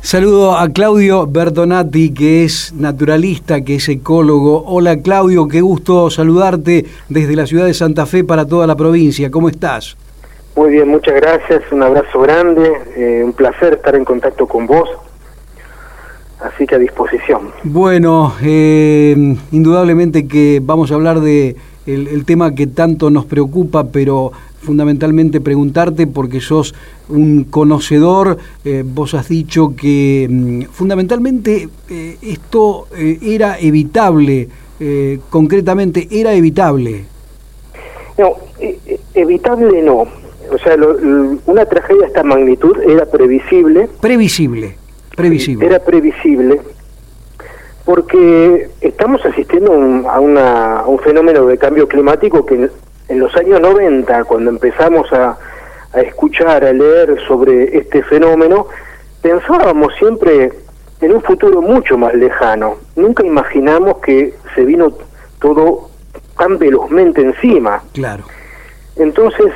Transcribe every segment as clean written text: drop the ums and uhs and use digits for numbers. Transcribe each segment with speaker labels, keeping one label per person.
Speaker 1: Saludo a Claudio Bertonati, que es naturalista, que es ecólogo. Hola Claudio, qué gusto saludarte desde la ciudad de Santa Fe para toda la provincia. ¿Cómo estás?
Speaker 2: Muy bien, muchas gracias, un abrazo grande, un placer estar en contacto con vos, así que a disposición.
Speaker 1: Bueno, indudablemente que vamos a hablar de el tema que tanto nos preocupa, pero fundamentalmente preguntarte porque sos un conocedor. Vos has dicho que fundamentalmente esto era evitable, concretamente era evitable.
Speaker 2: No, evitable no. O sea, una tragedia de esta magnitud era previsible. Previsible. Era previsible porque estamos asistiendo a un fenómeno de cambio climático que en los años 90, cuando empezamos a escuchar, a leer sobre este fenómeno, pensábamos siempre en un futuro mucho más lejano. Nunca imaginamos que se vino todo tan velozmente encima.
Speaker 1: Claro.
Speaker 2: Entonces,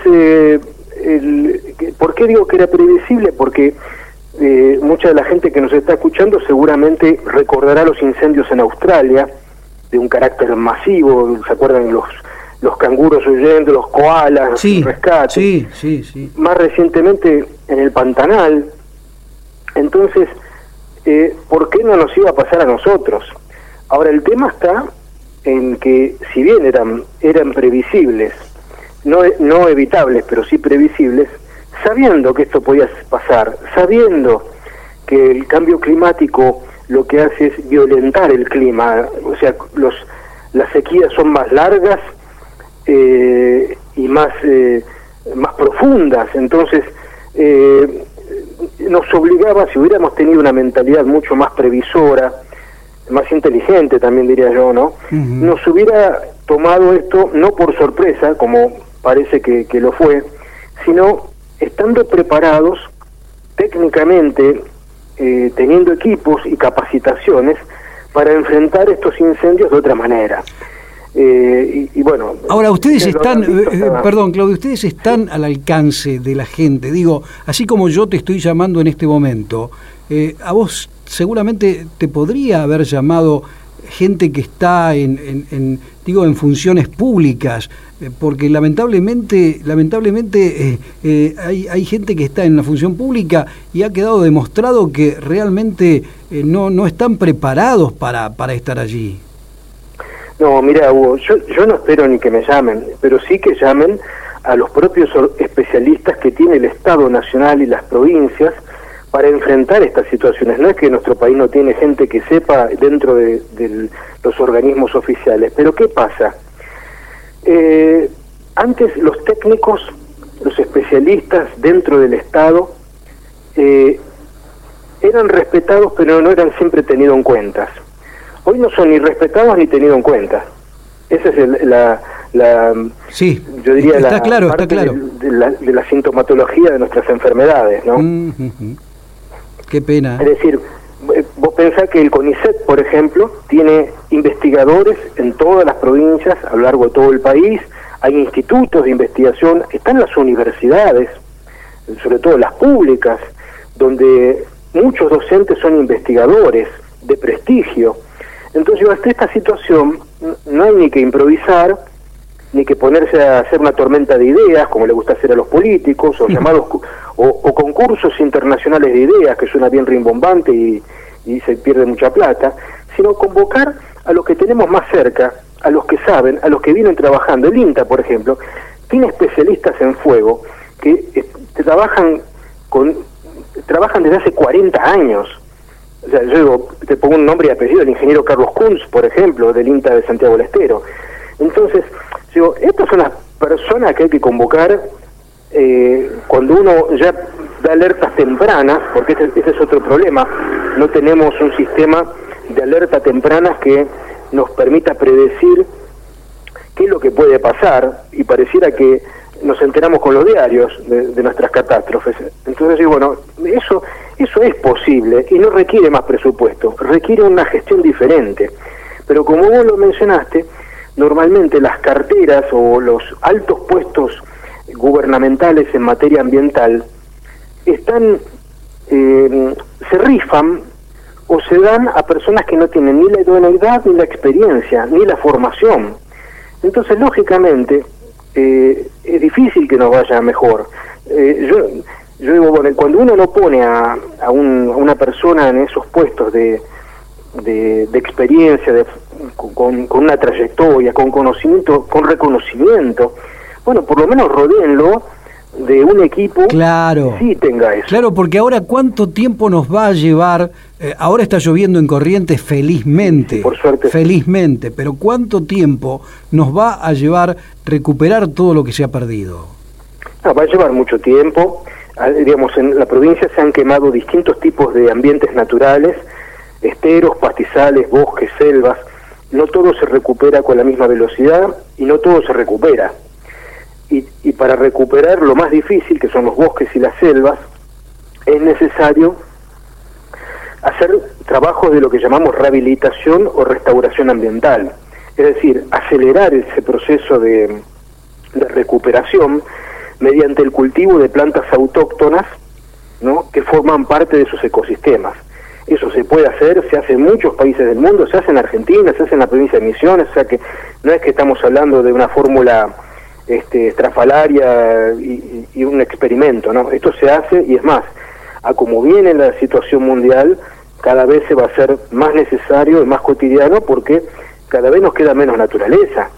Speaker 2: ¿por qué digo que era previsible? Porque mucha de la gente que nos está escuchando seguramente recordará los incendios en Australia, de un carácter masivo. ¿Se acuerdan los canguros huyendo, los koalas,
Speaker 1: sí,
Speaker 2: rescate?
Speaker 1: Sí.
Speaker 2: Más recientemente en el Pantanal. Entonces, ¿por qué no nos iba a pasar a nosotros? Ahora, el tema está en que, si bien eran previsibles, no evitables, pero sí previsibles, sabiendo que esto podía pasar, sabiendo que el cambio climático lo que hace es violentar el clima, o sea, las sequías son más largas y más profundas. Entonces nos obligaba, si hubiéramos tenido una mentalidad mucho más previsora, más inteligente también diría yo, ¿no? Uh-huh. Nos hubiera tomado esto no por sorpresa, como parece que lo fue, sino estando preparados técnicamente, teniendo equipos y capacitaciones para enfrentar estos incendios de otra manera. Y bueno... Ahora,
Speaker 1: ustedes están, perdón Claudio, ustedes están al alcance de la gente. Digo, así como yo te estoy llamando en este momento, a vos seguramente te podría haber llamado gente que está en funciones públicas, porque lamentablemente hay gente que está en la función pública y ha quedado demostrado que realmente no están preparados para estar allí.
Speaker 2: No, mira, Hugo, yo no espero ni que me llamen, pero sí que llamen a los propios especialistas que tiene el Estado Nacional y las provincias para enfrentar estas situaciones. No es que nuestro país no tiene gente que sepa dentro de los organismos oficiales, pero ¿qué pasa? Antes los técnicos, los especialistas dentro del Estado eran respetados, pero no eran siempre tenidos en cuenta. Hoy no son ni respetados ni tenidos en cuenta. Esa es
Speaker 1: sí,
Speaker 2: yo diría
Speaker 1: está claro.
Speaker 2: De la sintomatología de nuestras enfermedades, ¿no?
Speaker 1: Mm-hmm. Qué pena.
Speaker 2: Es decir, vos pensás que el CONICET, por ejemplo, tiene investigadores en todas las provincias, a lo largo de todo el país, hay institutos de investigación, están las universidades, sobre todo las públicas, donde muchos docentes son investigadores de prestigio. Entonces, ante esta situación, no hay ni que improvisar, ni que ponerse a hacer una tormenta de ideas, como le gusta hacer a los políticos, o llamados o concursos internacionales de ideas, que suena bien rimbombante y se pierde mucha plata, sino convocar a los que tenemos más cerca, a los que saben, a los que vienen trabajando. El INTA, por ejemplo, tiene especialistas en fuego que trabajan desde hace 40 años. O sea, yo digo, te pongo un nombre y apellido, el ingeniero Carlos Kunz, por ejemplo, del INTA de Santiago del Estero. Entonces, digo, estas son las personas que hay que convocar cuando uno ya da alertas tempranas, porque ese es otro problema. No tenemos un sistema de alerta tempranas que nos permita predecir qué es lo que puede pasar, y pareciera que nos enteramos con los diarios de nuestras catástrofes. Entonces, bueno, eso es posible y no requiere más presupuesto, requiere una gestión diferente. Pero como vos lo mencionaste, normalmente las carteras o los altos puestos gubernamentales en materia ambiental se rifan o se dan a personas que no tienen ni la idoneidad, ni la experiencia, ni la formación. Entonces, lógicamente, es difícil que nos vaya mejor. Yo digo, bueno, cuando uno no pone a una persona en esos puestos de experiencia, con una trayectoria, con conocimiento, con reconocimiento, bueno, por lo menos rodéenlo de un equipo
Speaker 1: claro,
Speaker 2: que sí tenga eso.
Speaker 1: Claro, porque ahora ¿cuánto tiempo nos va a llevar? Ahora está lloviendo en Corrientes, felizmente,
Speaker 2: sí, por suerte.
Speaker 1: Felizmente, pero ¿cuánto tiempo nos va a llevar recuperar todo lo que se ha perdido?
Speaker 2: No, va a llevar mucho tiempo. Digamos, en la provincia se han quemado distintos tipos de ambientes naturales, esteros, pastizales, bosques, selvas. No todo se recupera con la misma velocidad y no todo se recupera. Y para recuperar lo más difícil, que son los bosques y las selvas, es necesario hacer trabajos de lo que llamamos rehabilitación o restauración ambiental. Es decir, acelerar ese proceso de recuperación mediante el cultivo de plantas autóctonas, ¿no?, que forman parte de sus ecosistemas. Eso se puede hacer, se hace en muchos países del mundo, se hace en Argentina, se hace en la provincia de Misiones, o sea que no es que estamos hablando de una fórmula estrafalaria y un experimento, ¿no? Esto se hace, y es más, a como viene la situación mundial, cada vez se va a hacer más necesario y más cotidiano, porque cada vez nos queda menos naturaleza.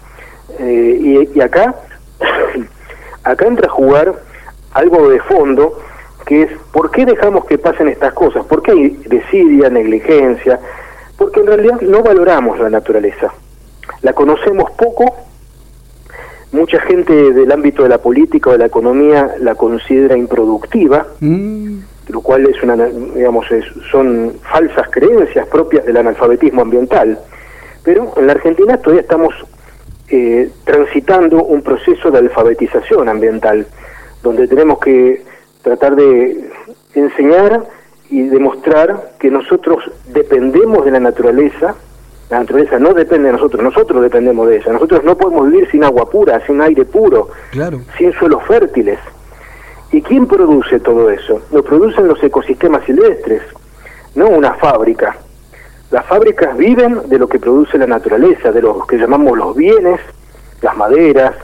Speaker 2: Y acá entra a jugar algo de fondo, que es ¿por qué dejamos que pasen estas cosas? ¿Por qué hay desidia, negligencia? Porque en realidad no valoramos la naturaleza, la conocemos poco. Mucha gente del ámbito de la política o de la economía la considera improductiva, lo cual es son falsas creencias propias del analfabetismo ambiental. Pero en la Argentina todavía estamos transitando un proceso de alfabetización ambiental, donde tenemos que tratar de enseñar y demostrar que nosotros dependemos de la naturaleza no depende de nosotros dependemos de ella. Nosotros no podemos vivir sin agua pura, sin aire puro,
Speaker 1: claro,
Speaker 2: sin suelos fértiles. ¿Y quién produce todo eso? Lo producen los ecosistemas silvestres, no una fábrica. Las fábricas viven de lo que produce la naturaleza, de lo que llamamos los bienes, las maderas,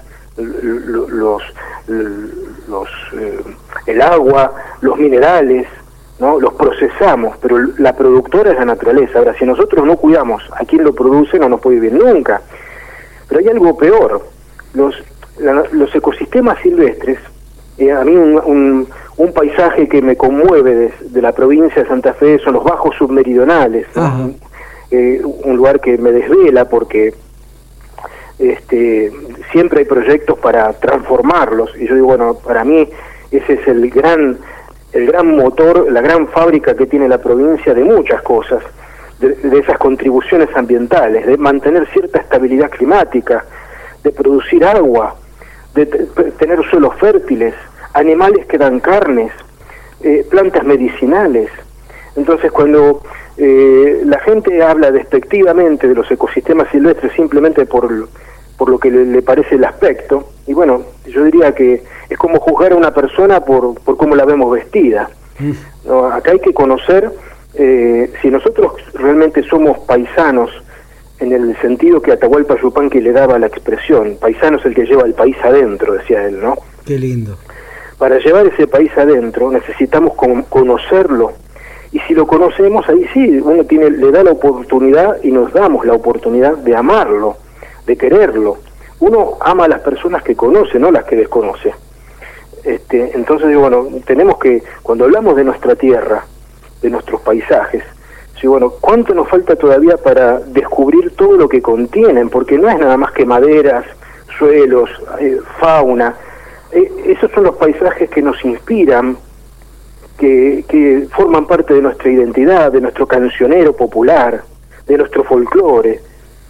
Speaker 2: el agua, los minerales, ¿no? Los procesamos, pero la productora es la naturaleza. Ahora, si nosotros no cuidamos a quien lo produce, no nos puede vivir nunca. Pero hay algo peor. Los ecosistemas silvestres, a mí un paisaje que me conmueve de la provincia de Santa Fe son los bajos submeridionales, ¿no? Un lugar que me desvela porque siempre hay proyectos para transformarlos, y yo digo, bueno, para mí ese es el gran motor, la gran fábrica que tiene la provincia de muchas cosas, de esas contribuciones ambientales, de mantener cierta estabilidad climática, de producir agua, de tener suelos fértiles, animales que dan carnes, plantas medicinales. Entonces, cuando la gente habla despectivamente de los ecosistemas silvestres simplemente por lo que le parece el aspecto, y bueno, yo diría que es como juzgar a una persona por cómo la vemos vestida. ¿No? Acá hay que conocer, si nosotros realmente somos paisanos, en el sentido que Atahualpa Yupanqui le daba la expresión, paisano es el que lleva el país adentro, decía él, ¿no?
Speaker 1: Qué lindo.
Speaker 2: Para llevar ese país adentro necesitamos conocerlo, y si lo conocemos, ahí sí, uno le da la oportunidad, y nos damos la oportunidad de amarlo, de quererlo. Uno ama a las personas que conoce, no las que desconoce. Entonces, bueno, tenemos que, cuando hablamos de nuestra tierra, de nuestros paisajes, sí, bueno, ¿cuánto nos falta todavía para descubrir todo lo que contienen? Porque no es nada más que maderas, suelos, fauna. Esos son los paisajes que nos inspiran, que forman parte de nuestra identidad, de nuestro cancionero popular, de nuestro folclore.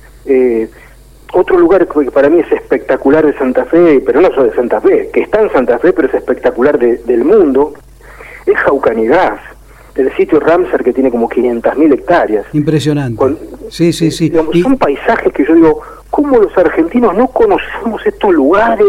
Speaker 2: Otro lugar que para mí es espectacular de Santa Fe, pero no solo de Santa Fe, que está en Santa Fe, pero es espectacular del mundo, es Jaucanigás, el sitio Ramsar, que tiene como 500.000 hectáreas.
Speaker 1: Impresionante. Sí.
Speaker 2: Digamos, son paisajes que yo digo, ¿cómo los argentinos no conocemos estos lugares?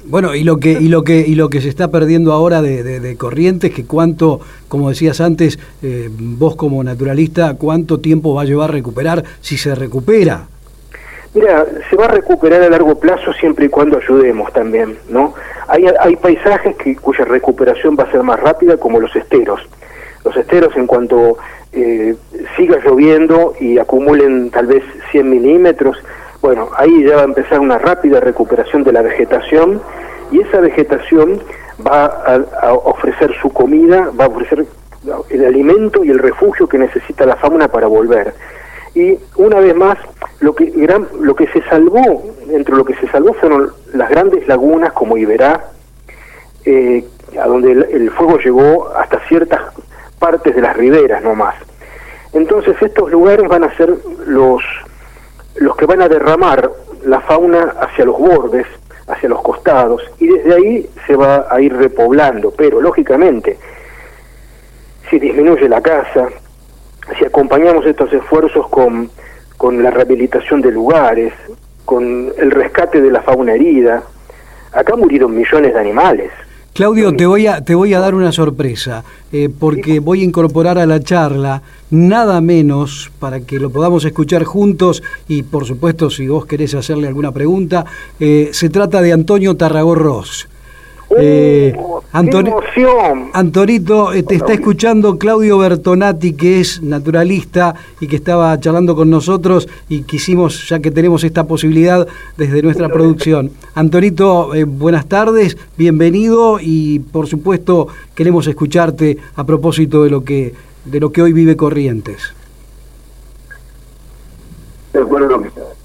Speaker 1: Bueno, y lo que se está perdiendo ahora de Corrientes, que cuánto, como decías antes, vos como naturalista, cuánto tiempo va a llevar recuperar, si se recupera.
Speaker 2: Mira, se va a recuperar a largo plazo siempre y cuando ayudemos también, ¿no? Hay paisajes cuya recuperación va a ser más rápida, como los esteros. Los esteros, en cuanto siga lloviendo y acumulen tal vez 100 milímetros, bueno, ahí ya va a empezar una rápida recuperación de la vegetación, y esa vegetación va a ofrecer su comida, va a ofrecer el alimento y el refugio que necesita la fauna para volver. Y una vez más, lo que se salvó, entre lo que se salvó fueron las grandes lagunas como Iberá, a donde el fuego llegó hasta ciertas partes de las riberas nomás. Entonces estos lugares van a ser los que van a derramar la fauna hacia los bordes, hacia los costados, y desde ahí se va a ir repoblando. Pero lógicamente, si disminuye la caza, si acompañamos estos esfuerzos con la rehabilitación de lugares, con el rescate de la fauna herida, acá murieron millones de animales.
Speaker 1: Claudio, te voy a dar una sorpresa, porque voy a incorporar a la charla nada menos, para que lo podamos escuchar juntos, y por supuesto si vos querés hacerle alguna pregunta, se trata de Antonio Tarragó-Ros.
Speaker 2: ¡Qué emoción!
Speaker 1: Antonito, te está escuchando Claudio Bertonati, que es naturalista y que estaba charlando con nosotros, y quisimos, ya que tenemos esta posibilidad desde nuestra producción. Antonito, buenas tardes, bienvenido, y por supuesto queremos escucharte a propósito de lo que hoy vive Corrientes.
Speaker 3: De acuerdo.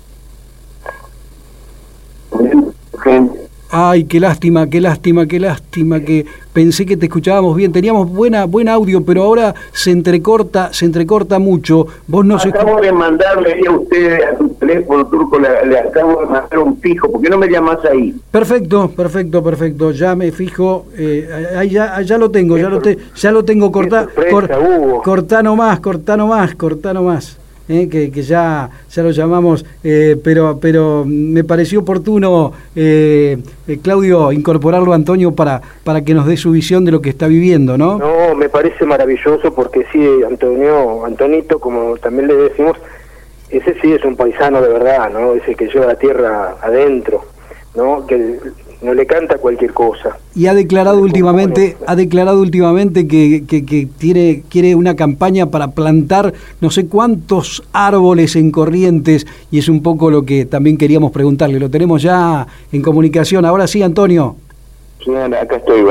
Speaker 1: Ay, qué lástima, que pensé que te escuchábamos bien, teníamos buen audio, pero ahora se entrecorta mucho. Vos no
Speaker 3: acabo de mandarle a usted a tu teléfono, Turco, le acabo de mandar un fijo, ¿por qué no me llamás ahí?
Speaker 1: Perfecto, ya me fijo, ya lo tengo, ya lo tengo, cortá nomás. Que ya lo llamamos, pero me pareció oportuno, Claudio, incorporarlo a Antonio para que nos dé su visión de lo que está viviendo, ¿no?
Speaker 2: No, me parece maravilloso, porque sí, Antonito, como también le decimos, ese sí es un paisano de verdad, ¿no? Ese que lleva la tierra adentro, ¿no? Que no le canta cualquier cosa.
Speaker 1: Y ha declarado últimamente que quiere una campaña para plantar no sé cuántos árboles en Corrientes, y es un poco lo que también queríamos preguntarle. Lo tenemos ya en comunicación. Ahora sí, Antonio.
Speaker 3: Sí, acá estoy,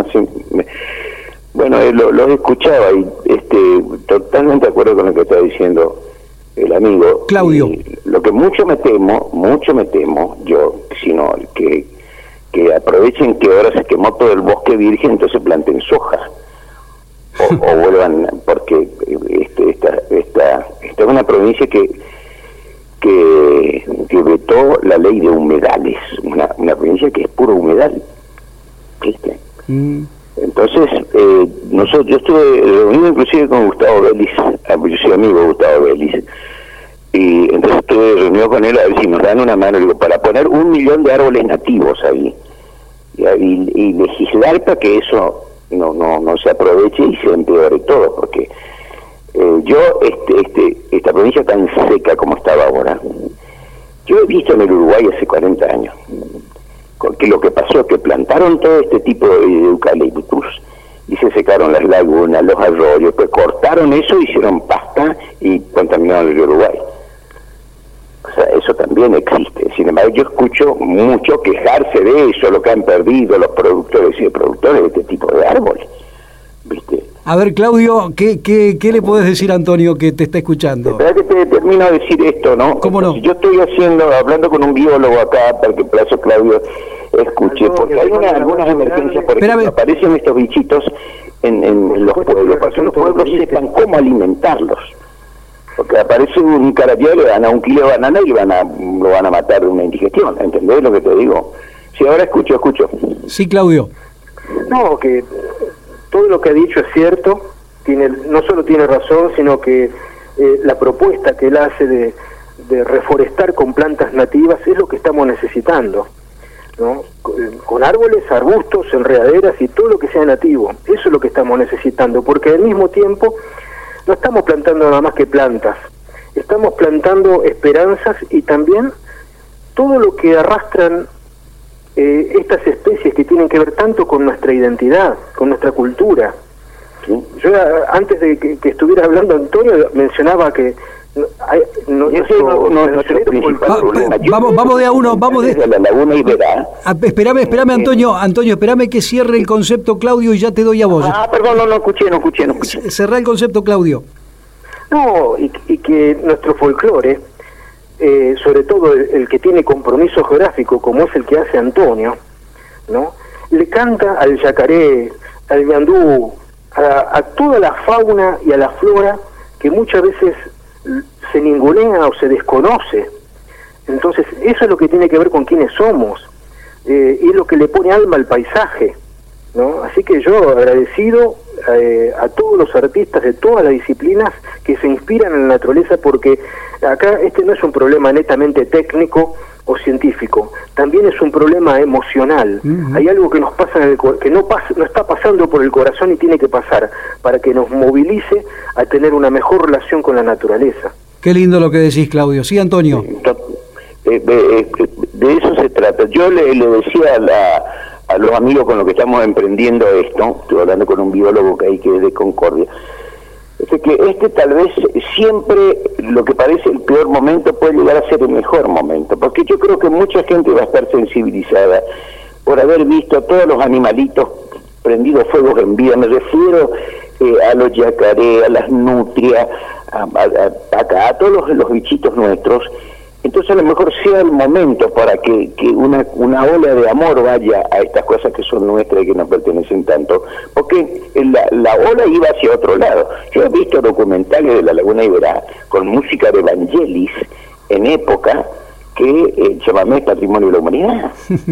Speaker 3: lo escuchaba y totalmente de acuerdo con lo que está diciendo el amigo
Speaker 1: Claudio.
Speaker 3: Lo que mucho me temo yo, sino que aprovechen que ahora se quemó todo el bosque virgen, entonces planten soja o vuelvan, porque esta es una provincia que vetó la ley de humedales, una provincia que es puro humedal, ¿viste? Entonces yo estuve reunido inclusive con Gustavo Vélez, yo soy amigo de Gustavo Vélez, y entonces estuve reunido con él a ver si nos dan una mano, digo, para poner 1 millón de árboles nativos ahí y legislar para que eso no se aproveche y se empeore todo, porque esta provincia tan seca como estaba ahora, yo he visto en el Uruguay hace 40 años que lo que pasó es que plantaron todo este tipo de eucaliptus y se secaron las lagunas, los arroyos, pues cortaron eso, hicieron pasta y contaminaron el Uruguay. O sea, eso también existe. Sin embargo, yo escucho mucho quejarse de eso, lo que han perdido los productores y productores de este tipo de árboles, ¿viste?
Speaker 1: A ver, Claudio, ¿qué le podés decir a Antonio que te está escuchando?
Speaker 3: Espera que te termino de decir esto, ¿no?
Speaker 1: ¿Cómo no?
Speaker 3: Si yo estoy hablando con un biólogo acá, para que plazo Claudio escuche, porque hay algunas emergencias, por ejemplo, aparecen estos bichitos en los pueblos, para que los pueblos sepan cómo alimentarlos. Porque aparece un carabinero, le dan a 1 kilo de banana y lo van a matar de una indigestión, ¿entendés lo que te digo? Sí, ahora escucho.
Speaker 1: Sí, Claudio.
Speaker 2: No, que todo lo que ha dicho es cierto, no solo tiene razón, sino que la propuesta que él hace de reforestar con plantas nativas es lo que estamos necesitando. ¿no? Con árboles, arbustos, enredaderas y todo lo que sea nativo. Eso es lo que estamos necesitando, porque al mismo tiempo no estamos plantando nada más que plantas, estamos plantando esperanzas y también todo lo que arrastran estas especies que tienen que ver tanto con nuestra identidad, con nuestra cultura. ¿Sí? Yo antes de que estuviera hablando Antonio mencionaba que
Speaker 1: vamos de a uno, vamos de
Speaker 3: la Laguna Iberá.
Speaker 1: Espérame Antonio, espérame que cierre el concepto Claudio y ya te doy a vos.
Speaker 3: Perdón, no escuché.
Speaker 1: Cerrá el concepto Claudio.
Speaker 2: No, y que nuestro folclore, sobre todo el que tiene compromiso geográfico como es el que hace Antonio, ¿no? Le canta al yacaré, al ñandú, a toda la fauna y a la flora que muchas veces se ningunea o se desconoce. Entonces eso es lo que tiene que ver con quiénes somos, y es lo que le pone alma al paisaje, ¿no? Así que yo agradecido a todos los artistas de todas las disciplinas que se inspiran en la naturaleza, porque acá no es un problema netamente técnico o científico, también es un problema emocional. Hay algo que nos pasa que no está pasando por el corazón y tiene que pasar para que nos movilice a tener una mejor relación con la naturaleza.
Speaker 1: Qué lindo lo que decís, Claudio. Sí, Antonio.
Speaker 3: De eso se trata. Yo le decía a los amigos con los que estamos emprendiendo esto, estoy hablando con un biólogo que es de Concordia, que tal vez siempre lo que parece el peor momento puede llegar a ser el mejor momento, porque yo creo que mucha gente va a estar sensibilizada por haber visto a todos los animalitos prendidos fuegos en vida. Me refiero a los yacaré, a las nutrias, a todos los bichitos nuestros. Entonces a lo mejor sea el momento para que una ola de amor vaya a estas cosas que son nuestras y que nos pertenecen tanto, porque la ola iba hacia otro lado. Yo he visto documentales de la Laguna Iberá con música de Vangelis en época que el chamamé es patrimonio de la humanidad.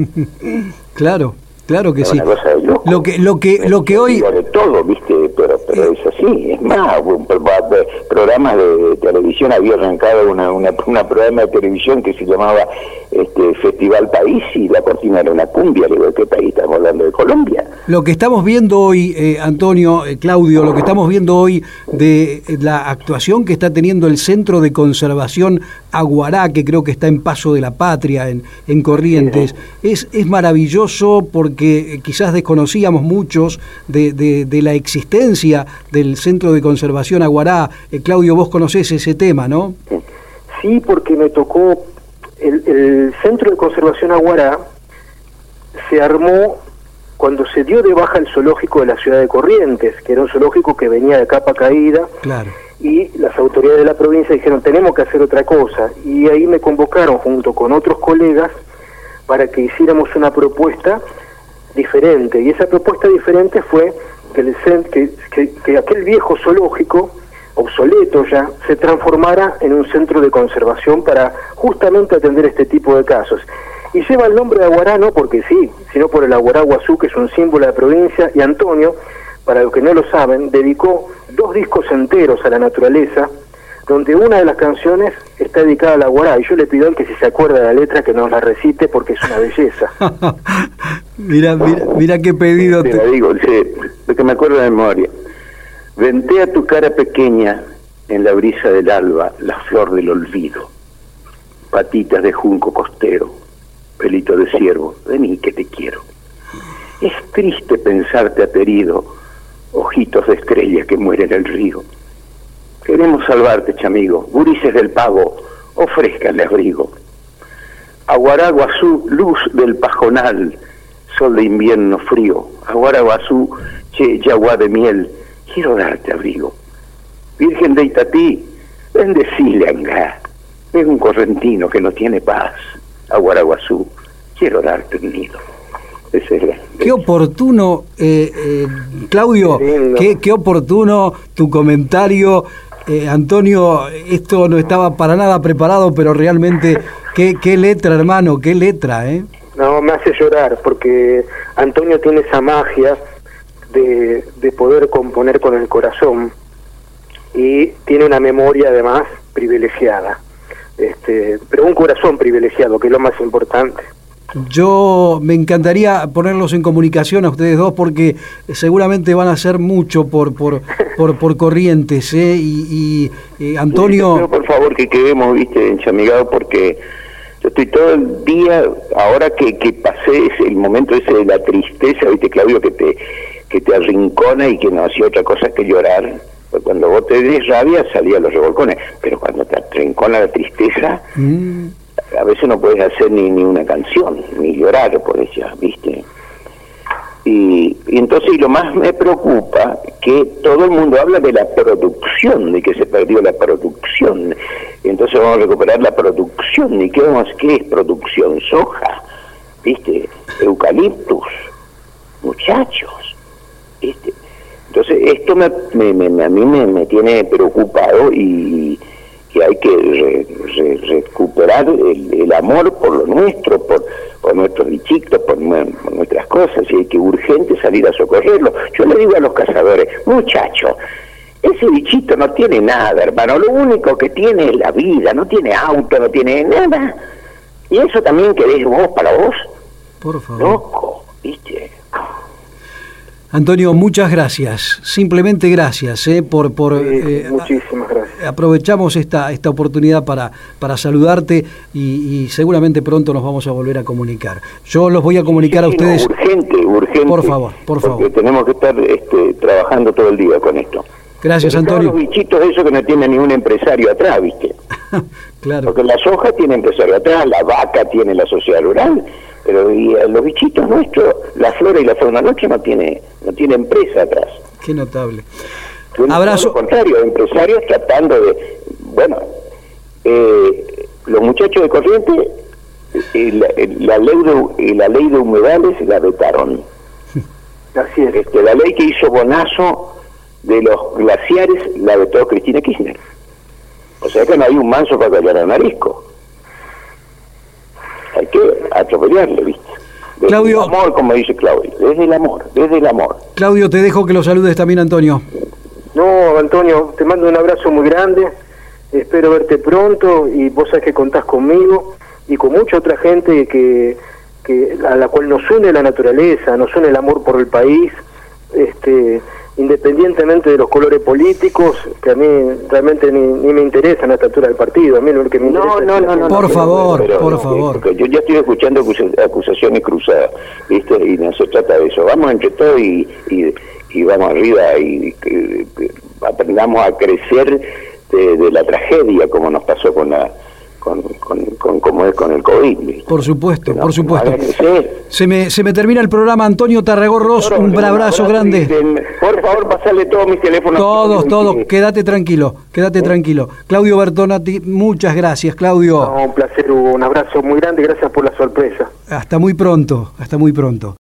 Speaker 1: Claro que sí. Lo que hoy
Speaker 3: de todo, viste, pero es así. Es más, programas de televisión, había arrancado una programa de televisión que se llamaba Festival País, y la cortina era una cumbia. Le digo, ¿qué país estamos hablando? De Colombia.
Speaker 1: Lo que estamos viendo hoy, Antonio, Claudio, lo que estamos viendo hoy de la actuación que está teniendo el Centro de Conservación Aguará, que creo que está en Paso de la Patria, en Corrientes, es maravilloso, porque quizás desconocíamos muchos de la existencia del Centro de Conservación Aguará. Claudio, vos conocés ese tema, ¿no?
Speaker 2: Sí, porque me tocó. El Centro de Conservación Aguará se armó cuando se dio de baja el zoológico de la ciudad de Corrientes, que era un zoológico que venía de capa caída.
Speaker 1: Claro.
Speaker 2: Y las autoridades de la provincia dijeron, tenemos que hacer otra cosa, y ahí me convocaron junto con otros colegas para que hiciéramos una propuesta diferente, y esa propuesta diferente fue que aquel viejo zoológico, obsoleto ya, se transformara en un centro de conservación para justamente atender este tipo de casos. Y lleva el nombre de Aguará no porque sí, sino por el Aguará Guazú, que es un símbolo de la provincia, y Antonio, para los que no lo saben, dedicó 2 discos enteros a la naturaleza, donde una de las canciones está dedicada al Aguará, y yo le pido a él que si se acuerda de la letra que nos la recite, porque es una belleza.
Speaker 1: Mira qué pedido.
Speaker 3: Te la digo, lo que me acuerdo de memoria. Ventea tu cara pequeña en la brisa del alba, la flor del olvido, patitas de junco costero, pelito de ciervo, vení que te quiero. Es triste pensarte aterido, ojitos de estrella que muere en el río. Queremos salvarte, chamigo, gurises del pago, ofrézcanle abrigo. Aguará Guazú, luz del pajonal, sol de invierno frío. Aguará Guazú, che, yagua de miel, quiero darte abrigo. Virgen de Itatí, bendecile Angá, es un correntino que no tiene paz. Aguará Guazú, quiero darte un nido.
Speaker 1: Qué oportuno, Claudio, qué oportuno tu comentario. Antonio, esto no estaba para nada preparado, pero realmente, qué letra, hermano, qué letra, ¿eh?
Speaker 2: No, me hace llorar, porque Antonio tiene esa magia de poder componer con el corazón, y tiene una memoria además privilegiada, pero un corazón privilegiado, que es lo más importante.
Speaker 1: Yo me encantaría ponerlos en comunicación a ustedes dos porque seguramente van a hacer mucho por Corrientes, ¿eh? Y Antonio...
Speaker 3: Pero por favor que quedemos, viste, enchamigados, porque yo estoy todo el día, ahora que pasé el momento ese de la tristeza, viste, Claudio, que te arrincona y que no hacía otra cosa que llorar. Pues cuando vos te des rabia salían los revolcones, pero cuando te arrincona la tristeza... A veces no puedes hacer ni una canción, ni llorar por ella, ¿viste? Y entonces lo más me preocupa que todo el mundo habla de la producción, de que se perdió la producción. Entonces vamos a recuperar la producción. ¿Y qué es producción? Soja, ¿viste? Eucaliptus, muchachos, ¿viste? Entonces esto a mí me tiene preocupado y que hay que recuperar el amor por lo nuestro, por nuestros bichitos, por nuestras cosas, y hay que urgente salir a socorrerlo. Yo le digo a los cazadores, muchachos, ese bichito no tiene nada, hermano, lo único que tiene es la vida, no tiene auto, no tiene nada. Y eso también querés vos para vos.
Speaker 1: Por favor.
Speaker 3: Loco, ¿viste?
Speaker 1: Antonio, muchas gracias, simplemente gracias
Speaker 2: muchísimas gracias.
Speaker 1: Aprovechamos esta oportunidad para saludarte y seguramente pronto nos vamos a volver a comunicar. Yo los voy a comunicar a ustedes.
Speaker 3: Urgente.
Speaker 1: Por favor.
Speaker 3: Porque tenemos que estar trabajando todo el día con esto.
Speaker 1: Gracias, Antonio.
Speaker 3: Los bichitos esos que no tiene ningún empresario atrás, ¿viste?
Speaker 1: Claro.
Speaker 3: Porque la soja tiene empresario atrás, la vaca tiene la sociedad rural, pero los bichitos nuestros, la flora y la fauna nuestra no tiene empresa atrás.
Speaker 1: Qué notable.
Speaker 3: Abrazo. Al contrario, empresarios tratando de... Bueno, los muchachos de Corrientes, la ley de humedales la vetaron.
Speaker 2: Así es.
Speaker 3: La ley que hizo Bonazo de los glaciares la vetó Cristina Kirchner. O sea que no hay un manso para callar a Narisco. Hay que atropellarle, ¿viste? Desde
Speaker 1: Claudio,
Speaker 3: el amor, como dice Claudio, desde el amor.
Speaker 1: Claudio, te dejo que lo saludes también, Antonio.
Speaker 2: No, Antonio, te mando un abrazo muy grande, espero verte pronto y vos sabés que contás conmigo y con mucha otra gente que a la cual nos une la naturaleza, nos une el amor por el país, independientemente de los colores políticos, que a mí realmente ni me interesan a esta altura del partido, a mí lo que me interesa...
Speaker 1: No, por favor.
Speaker 3: Porque yo ya estoy escuchando acusaciones cruzadas, ¿viste? Y no se trata de eso. Vamos entre todos y vamos arriba y aprendamos a crecer de la tragedia, como nos pasó con el COVID, ¿viste?
Speaker 1: Por supuesto. Se me termina el programa. Antonio Tarragó-Ros, un abrazo grande.
Speaker 3: Por favor, pasarle todos mis teléfonos.
Speaker 1: Todos, quédate tranquilo. Claudio Bertonati, muchas gracias, Claudio.
Speaker 2: Un placer, Hugo, un abrazo muy grande, gracias por la sorpresa.
Speaker 1: Hasta muy pronto.